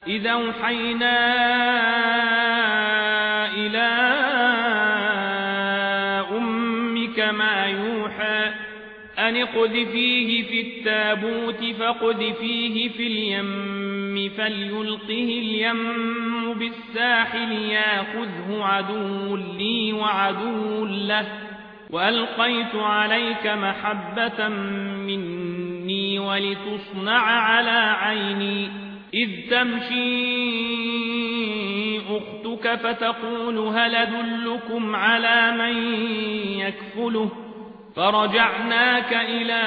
إذ أوحينا إلى أمك ما يوحى أن اقذفيه في التابوت فاقذفيه في اليم فليلقه اليم بالساحل ياخذه عدو لي وعدو له وألقيت عليك محبة مني ولتصنع على عيني إذ تمشي أختك فتقول هل أدلكم على من يكفله فرجعناك إلى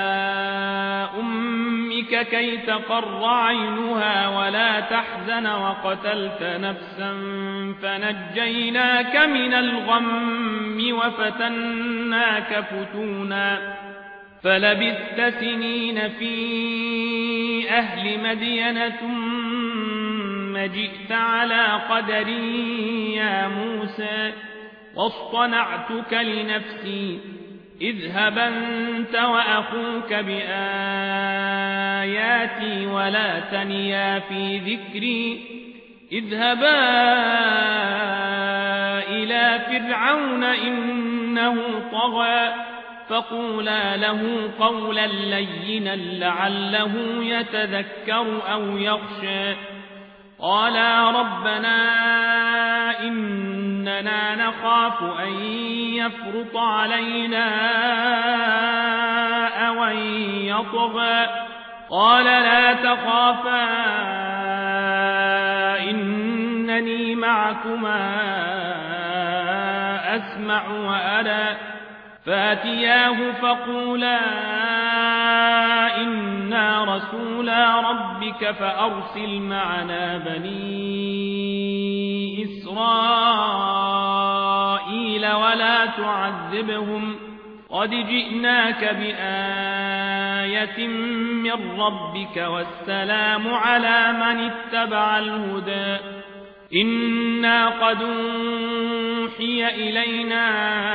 أمك كي تقر عينها ولا تحزن وقتلت نفسا فنجيناك من الغم وفتناك فتونا فلبثت سنين في أهل مدين ثم جئت على قدر يا موسى واصطنعتك لنفسي اذهب أنت وأخوك بآياتي ولا تنيا في ذكري اذهبا إلى فرعون إنه طغى فقولا له قولا لينا لعله يتذكر أو يخشى قالا ربنا إننا نخاف أن يفرط علينا أو أن يطغى قال لا تخافا إنني معكما أسمع وأرى فاتياه فقولا إنا رسولا ربك فأرسل معنا بني إسرائيل ولا تعذبهم قد جئناك بآية من ربك والسلام على من اتبع الهدى إنا قد أوحي إلينا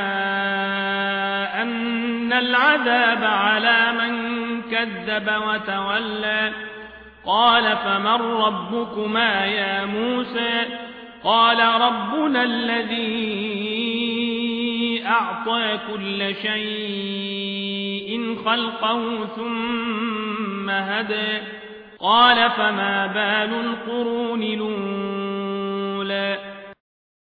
أن العذاب على من كذب وتولى قال فمن ربكما يا موسى قال ربنا الذي أعطى كل شيء خلقه ثم هدى قال فما بال القرون الأولى